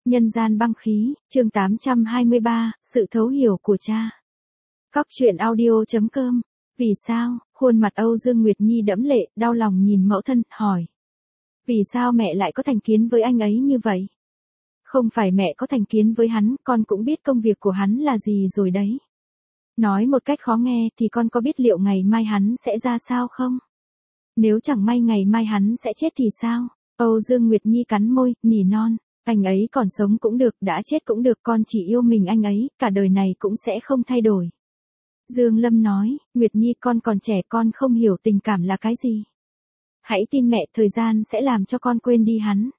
Nhân gian băng khí, chương 823, sự thấu hiểu của cha. Cóc truyện audio.com. Vì sao? Khuôn mặt Âu Dương Nguyệt Nhi đẫm lệ, đau lòng nhìn mẫu thân, hỏi. Vì sao mẹ lại có thành kiến với anh ấy như vậy? Không phải mẹ có thành kiến với hắn, con cũng biết công việc của hắn là gì rồi đấy. Nói một cách khó nghe thì con có biết liệu ngày mai hắn sẽ ra sao không? Nếu chẳng may ngày mai hắn sẽ chết thì sao? Âu Dương Nguyệt Nhi cắn môi, nỉ non. Anh ấy còn sống cũng được, đã chết cũng được, con chỉ yêu mình anh ấy, cả đời này cũng sẽ không thay đổi. Dương Lâm nói, Nguyệt Nhi con còn trẻ, con không hiểu tình cảm là cái gì. Hãy tin mẹ, thời gian sẽ làm cho con quên đi hắn.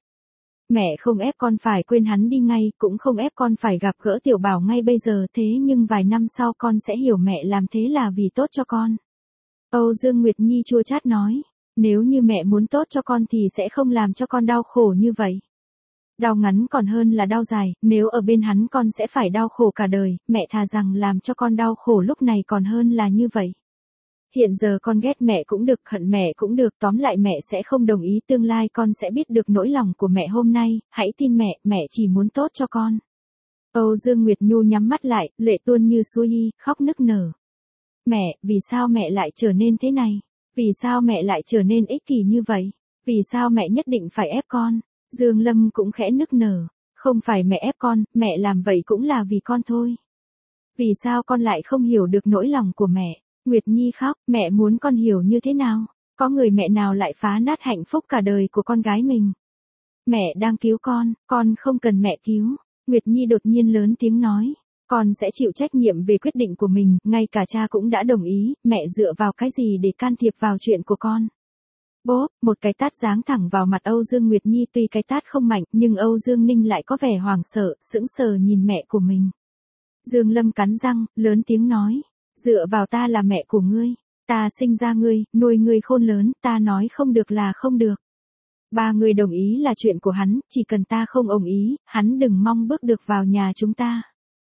Mẹ không ép con phải quên hắn đi ngay, cũng không ép con phải gặp gỡ Tiểu Bảo ngay bây giờ, thế nhưng vài năm sau con sẽ hiểu mẹ làm thế là vì tốt cho con. Âu Dương Nguyệt Nhi chua chát nói, nếu như mẹ muốn tốt cho con thì sẽ không làm cho con đau khổ như vậy. Đau ngắn còn hơn là đau dài, nếu ở bên hắn con sẽ phải đau khổ cả đời, mẹ thà rằng làm cho con đau khổ lúc này còn hơn là như vậy. Hiện giờ con ghét mẹ cũng được, hận mẹ cũng được, tóm lại mẹ sẽ không đồng ý, tương lai con sẽ biết được nỗi lòng của mẹ hôm nay, hãy tin mẹ, mẹ chỉ muốn tốt cho con. Âu Dương Nguyệt Nhu nhắm mắt lại, lệ tuôn như suối, khóc nức nở. Mẹ, vì sao mẹ lại trở nên thế này? Vì sao mẹ lại trở nên ích kỷ như vậy? Vì sao mẹ nhất định phải ép con? Dương Lâm cũng khẽ nức nở. Không phải mẹ ép con, mẹ làm vậy cũng là vì con thôi. Vì sao con lại không hiểu được nỗi lòng của mẹ? Nguyệt Nhi khóc, mẹ muốn con hiểu như thế nào? Có người mẹ nào lại phá nát hạnh phúc cả đời của con gái mình? Mẹ đang cứu con không cần mẹ cứu. Nguyệt Nhi đột nhiên lớn tiếng nói. Con sẽ chịu trách nhiệm về quyết định của mình, ngay cả cha cũng đã đồng ý, mẹ dựa vào cái gì để can thiệp vào chuyện của con? Bốp, một cái tát giáng thẳng vào mặt Âu Dương Nguyệt Nhi, tuy cái tát không mạnh, nhưng Âu Dương Ninh lại có vẻ hoảng sợ, sững sờ nhìn mẹ của mình. Dương Lâm cắn răng, lớn tiếng nói, dựa vào ta là mẹ của ngươi, ta sinh ra ngươi, nuôi ngươi khôn lớn, ta nói không được là không được. Ba người đồng ý là chuyện của hắn, chỉ cần ta không đồng ý, hắn đừng mong bước được vào nhà chúng ta.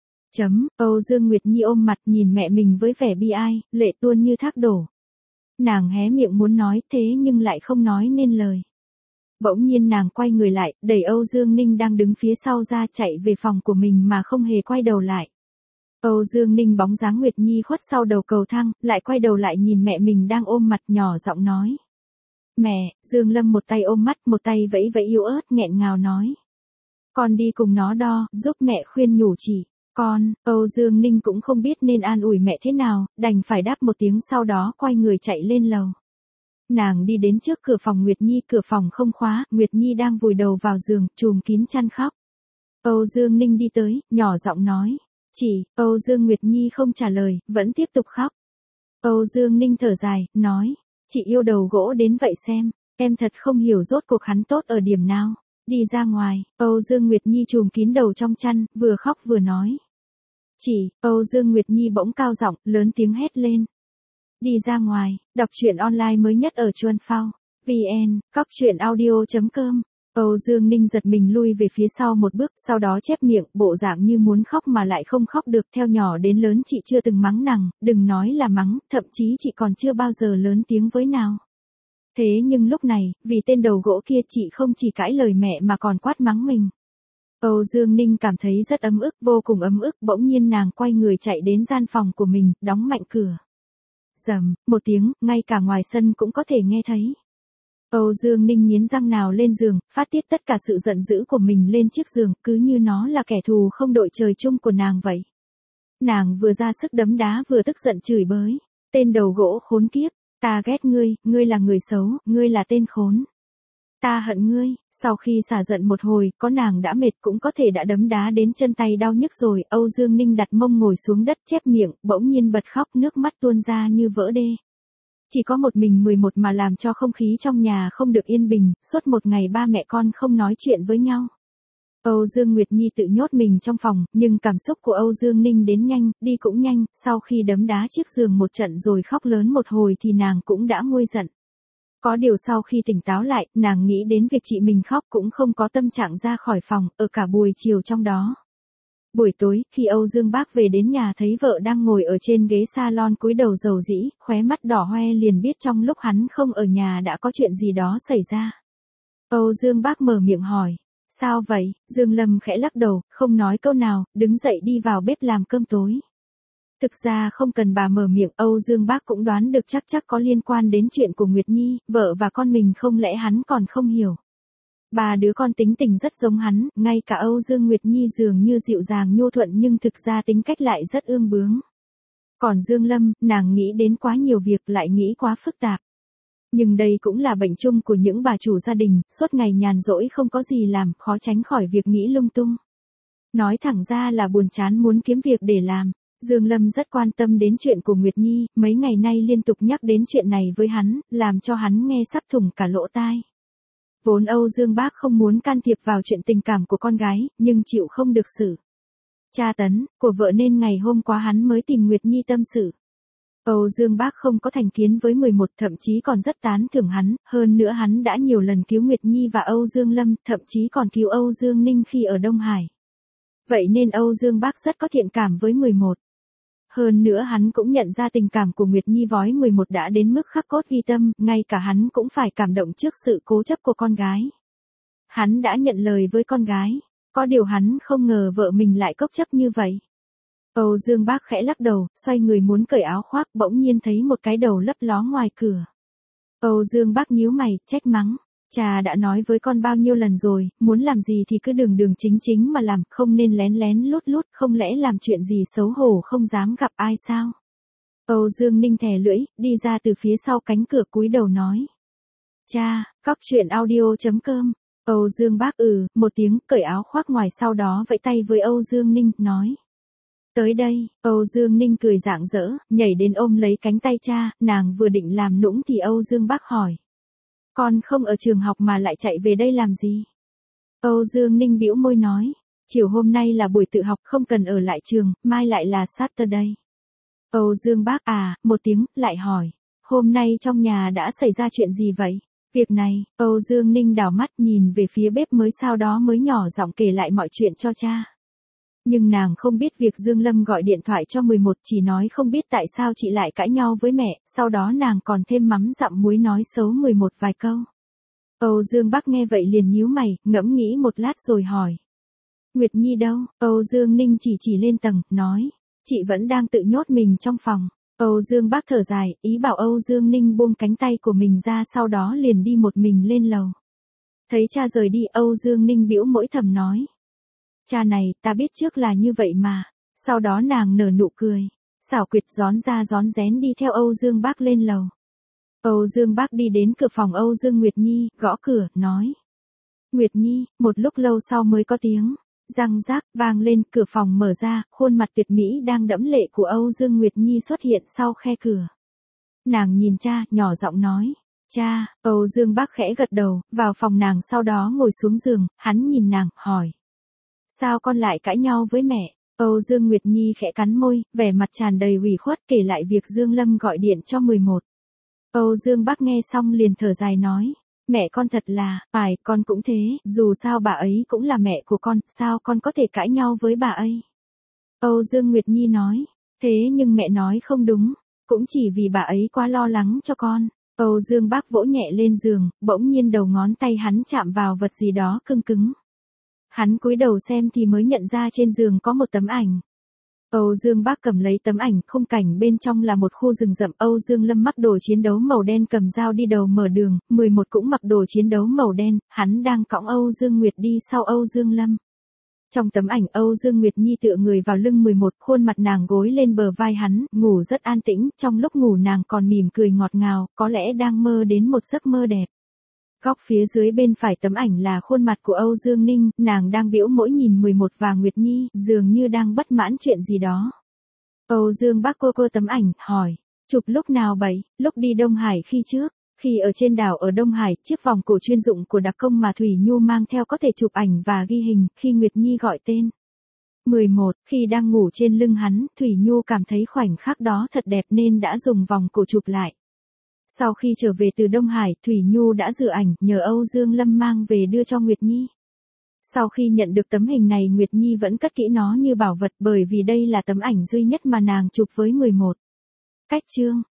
Âu Dương Nguyệt Nhi ôm mặt nhìn mẹ mình với vẻ bi ai, lệ tuôn như thác đổ. Nàng hé miệng muốn nói thế nhưng lại không nói nên lời. Bỗng nhiên nàng quay người lại, đẩy Âu Dương Ninh đang đứng phía sau ra, chạy về phòng của mình mà không hề quay đầu lại. Âu Dương Ninh bóng dáng Nguyệt Nhi khuất sau đầu cầu thang, lại quay đầu lại nhìn mẹ mình đang ôm mặt, nhỏ giọng nói. Mẹ, Dương Lâm một tay ôm mắt, một tay vẫy vẫy yếu ớt, nghẹn ngào nói. Con đi cùng nó đo, giúp mẹ khuyên nhủ chỉ. Âu Dương Ninh cũng không biết nên an ủi mẹ thế nào, đành phải đáp một tiếng, sau đó quay người chạy lên lầu. Nàng đi đến trước cửa phòng Nguyệt Nhi, cửa phòng không khóa, Nguyệt Nhi đang vùi đầu vào giường, trùm kín chăn khóc. Âu Dương Ninh đi tới, nhỏ giọng nói. Chỉ, Âu Dương Nguyệt Nhi không trả lời, vẫn tiếp tục khóc. Âu Dương Ninh thở dài, nói. Chị yêu đầu gỗ đến vậy xem, em thật không hiểu rốt cuộc hắn tốt ở điểm nào. Đi ra ngoài, Âu Dương Nguyệt Nhi trùm kín đầu trong chăn, vừa khóc vừa nói. Chỉ, Âu Dương Nguyệt Nhi bỗng cao giọng, lớn tiếng hét lên. Đi ra ngoài, đọc truyện online mới nhất ở Chuan Phao, VN, cóc truyện audio.com. Âu Dương Ninh giật mình lui về phía sau một bước, sau đó chép miệng, bộ dạng như muốn khóc mà lại không khóc được, theo nhỏ đến lớn chị chưa từng mắng nàng, đừng nói là mắng, thậm chí chị còn chưa bao giờ lớn tiếng với nào. Thế nhưng lúc này, vì tên đầu gỗ kia chị không chỉ cãi lời mẹ mà còn quát mắng mình. Âu Dương Ninh cảm thấy rất ấm ức, vô cùng ấm ức, bỗng nhiên nàng quay người chạy đến gian phòng của mình, đóng mạnh cửa. Rầm, một tiếng, ngay cả ngoài sân cũng có thể nghe thấy. Âu Dương Ninh nghiến răng nào lên giường, phát tiết tất cả sự giận dữ của mình lên chiếc giường, cứ như nó là kẻ thù không đội trời chung của nàng vậy. Nàng vừa ra sức đấm đá vừa tức giận chửi bới. Tên đầu gỗ khốn kiếp, ta ghét ngươi, ngươi là người xấu, ngươi là tên khốn. Ta hận ngươi. Sau khi xả giận một hồi, có nàng đã mệt cũng có thể đã đấm đá đến chân tay đau nhức rồi. Âu Dương Ninh đặt mông ngồi xuống đất, chép miệng, bỗng nhiên bật khóc, nước mắt tuôn ra như vỡ đê. Chỉ có một mình 11 mà làm cho không khí trong nhà không được yên bình, suốt một ngày ba mẹ con không nói chuyện với nhau. Âu Dương Nguyệt Nhi tự nhốt mình trong phòng, nhưng cảm xúc của Âu Dương Ninh đến nhanh, đi cũng nhanh, sau khi đấm đá chiếc giường một trận rồi khóc lớn một hồi thì nàng cũng đã nguôi giận. Có điều sau khi tỉnh táo lại, nàng nghĩ đến việc chị mình khóc cũng không có tâm trạng ra khỏi phòng, ở cả buổi chiều trong đó. Buổi tối, khi Âu Dương Bác về đến nhà thấy vợ đang ngồi ở trên ghế salon cúi đầu rầu rĩ, khóe mắt đỏ hoe, liền biết trong lúc hắn không ở nhà đã có chuyện gì đó xảy ra. Âu Dương Bác mở miệng hỏi, Sao vậy? Dương Lâm khẽ lắc đầu, không nói câu nào, đứng dậy đi vào bếp làm cơm tối. Thực ra không cần bà mở miệng, Âu Dương Bác cũng đoán được chắc có liên quan đến chuyện của Nguyệt Nhi, vợ và con mình, không lẽ hắn còn không hiểu. Ba đứa con tính tình rất giống hắn, ngay cả Âu Dương Nguyệt Nhi dường như dịu dàng nhu thuận nhưng thực ra tính cách lại rất ương bướng. Còn Dương Lâm, nàng nghĩ đến quá nhiều việc, lại nghĩ quá phức tạp. Nhưng đây cũng là bệnh chung của những bà chủ gia đình, suốt ngày nhàn rỗi không có gì làm, khó tránh khỏi việc nghĩ lung tung. Nói thẳng ra là buồn chán muốn kiếm việc để làm. Dương Lâm rất quan tâm đến chuyện của Nguyệt Nhi, mấy ngày nay liên tục nhắc đến chuyện này với hắn, làm cho hắn nghe sắp thủng cả lỗ tai. Vốn Âu Dương Bác không muốn can thiệp vào chuyện tình cảm của con gái, nhưng chịu không được sự tra tấn của vợ nên ngày hôm qua hắn mới tìm Nguyệt Nhi tâm sự. Âu Dương Bác không có thành kiến với 11, thậm chí còn rất tán thưởng hắn, hơn nữa hắn đã nhiều lần cứu Nguyệt Nhi và Âu Dương Lâm, thậm chí còn cứu Âu Dương Ninh khi ở Đông Hải. Vậy nên Âu Dương Bác rất có thiện cảm với 11. Hơn nữa hắn cũng nhận ra tình cảm của Nguyệt Nhi với 11 đã đến mức khắc cốt ghi tâm, ngay cả hắn cũng phải cảm động trước sự cố chấp của con gái. Hắn đã nhận lời với con gái, có điều hắn không ngờ vợ mình lại cốc chấp như vậy. Âu Dương Bác khẽ lắc đầu, xoay người muốn cởi áo khoác, bỗng nhiên thấy một cái đầu lấp ló ngoài cửa. Âu Dương Bác nhíu mày, trách mắng. Cha đã nói với con bao nhiêu lần rồi, muốn làm gì thì cứ đường chính mà làm, không nên lén lén lút, không lẽ làm chuyện gì xấu hổ không dám gặp ai sao? Âu Dương Ninh thè lưỡi, đi ra từ phía sau cánh cửa cúi đầu nói. Cha, cóc truyện audio.com. Âu Dương Bác một tiếng, cởi áo khoác ngoài, sau đó vẫy tay với Âu Dương Ninh, nói. Tới đây, Âu Dương Ninh cười rạng rỡ, nhảy đến ôm lấy cánh tay cha, nàng vừa định làm nũng thì Âu Dương Bác hỏi. Con không ở trường học mà lại chạy về đây làm gì? Âu Dương Ninh bĩu môi nói. Chiều hôm nay là buổi tự học, không cần ở lại trường, mai lại là Saturday. Âu Dương Bác một tiếng, lại hỏi. Hôm nay trong nhà đã xảy ra chuyện gì vậy? Việc này, Âu Dương Ninh đảo mắt nhìn về phía bếp mới, sau đó mới nhỏ giọng kể lại mọi chuyện cho cha. Nhưng nàng không biết việc Dương Lâm gọi điện thoại cho 11, chỉ nói không biết tại sao chị lại cãi nhau với mẹ, sau đó nàng còn thêm mắm dặm muối nói xấu 11 vài câu. Âu Dương Bác nghe vậy liền nhíu mày, ngẫm nghĩ một lát rồi hỏi. Nguyệt Nhi đâu? Âu Dương Ninh chỉ lên tầng, nói. Chị vẫn đang tự nhốt mình trong phòng. Âu Dương Bác thở dài, ý bảo Âu Dương Ninh buông cánh tay của mình ra, sau đó liền đi một mình lên lầu. Thấy cha rời đi, Âu Dương Ninh bĩu môi thầm nói. Cha này, ta biết trước là như vậy mà. Sau đó nàng nở nụ cười. Xảo quyệt rón ra rón rén đi theo Âu Dương Bác lên lầu. Âu Dương Bác đi đến cửa phòng Âu Dương Nguyệt Nhi, gõ cửa, nói. Nguyệt Nhi, một lúc lâu sau mới có tiếng. Răng rác, vang lên, cửa phòng mở ra, khuôn mặt tuyệt mỹ đang đẫm lệ của Âu Dương Nguyệt Nhi xuất hiện sau khe cửa. Nàng nhìn cha, nhỏ giọng nói. Cha, Âu Dương Bác khẽ gật đầu, vào phòng nàng, sau đó ngồi xuống giường, hắn nhìn nàng, hỏi. Sao con lại cãi nhau với mẹ? Âu Dương Nguyệt Nhi khẽ cắn môi, vẻ mặt tràn đầy ủy khuất kể lại việc Dương Lâm gọi điện cho 11. Âu Dương Bác nghe xong liền thở dài nói. Mẹ con thật là, phải, con cũng thế, dù sao bà ấy cũng là mẹ của con, sao con có thể cãi nhau với bà ấy? Âu Dương Nguyệt Nhi nói. Thế nhưng mẹ nói không đúng, cũng chỉ vì bà ấy quá lo lắng cho con. Âu Dương Bác vỗ nhẹ lên giường, bỗng nhiên đầu ngón tay hắn chạm vào vật gì đó cứng cứng. Hắn cúi đầu xem thì mới nhận ra trên giường có một tấm ảnh. Âu Dương Bác cầm lấy tấm ảnh, khung cảnh bên trong là một khu rừng rậm. Âu Dương Lâm mặc đồ chiến đấu màu đen cầm dao đi đầu mở đường, 11 cũng mặc đồ chiến đấu màu đen, hắn đang cõng Âu Dương Nguyệt đi sau Âu Dương Lâm. Trong tấm ảnh Âu Dương Nguyệt Nhi tựa người vào lưng 11, khuôn mặt nàng gối lên bờ vai hắn, ngủ rất an tĩnh, trong lúc ngủ nàng còn mỉm cười ngọt ngào, có lẽ đang mơ đến một giấc mơ đẹp. Góc phía dưới bên phải tấm ảnh là khuôn mặt của Âu Dương Ninh, nàng đang bĩu môi nhìn 11 và Nguyệt Nhi, dường như đang bất mãn chuyện gì đó. Âu Dương Bác cô tấm ảnh, hỏi, chụp lúc nào vậy? Lúc đi Đông Hải khi trước, khi ở trên đảo ở Đông Hải, chiếc vòng cổ chuyên dụng của đặc công mà Thủy Nhu mang theo có thể chụp ảnh và ghi hình, khi Nguyệt Nhi gọi tên. 11, khi đang ngủ trên lưng hắn, Thủy Nhu cảm thấy khoảnh khắc đó thật đẹp nên đã dùng vòng cổ chụp lại. Sau khi trở về từ Đông Hải, Thủy Nhu đã rửa ảnh, nhờ Âu Dương Lâm mang về đưa cho Nguyệt Nhi. Sau khi nhận được tấm hình này, Nguyệt Nhi vẫn cất kỹ nó như bảo vật, bởi vì đây là tấm ảnh duy nhất mà nàng chụp với 11. Cách chương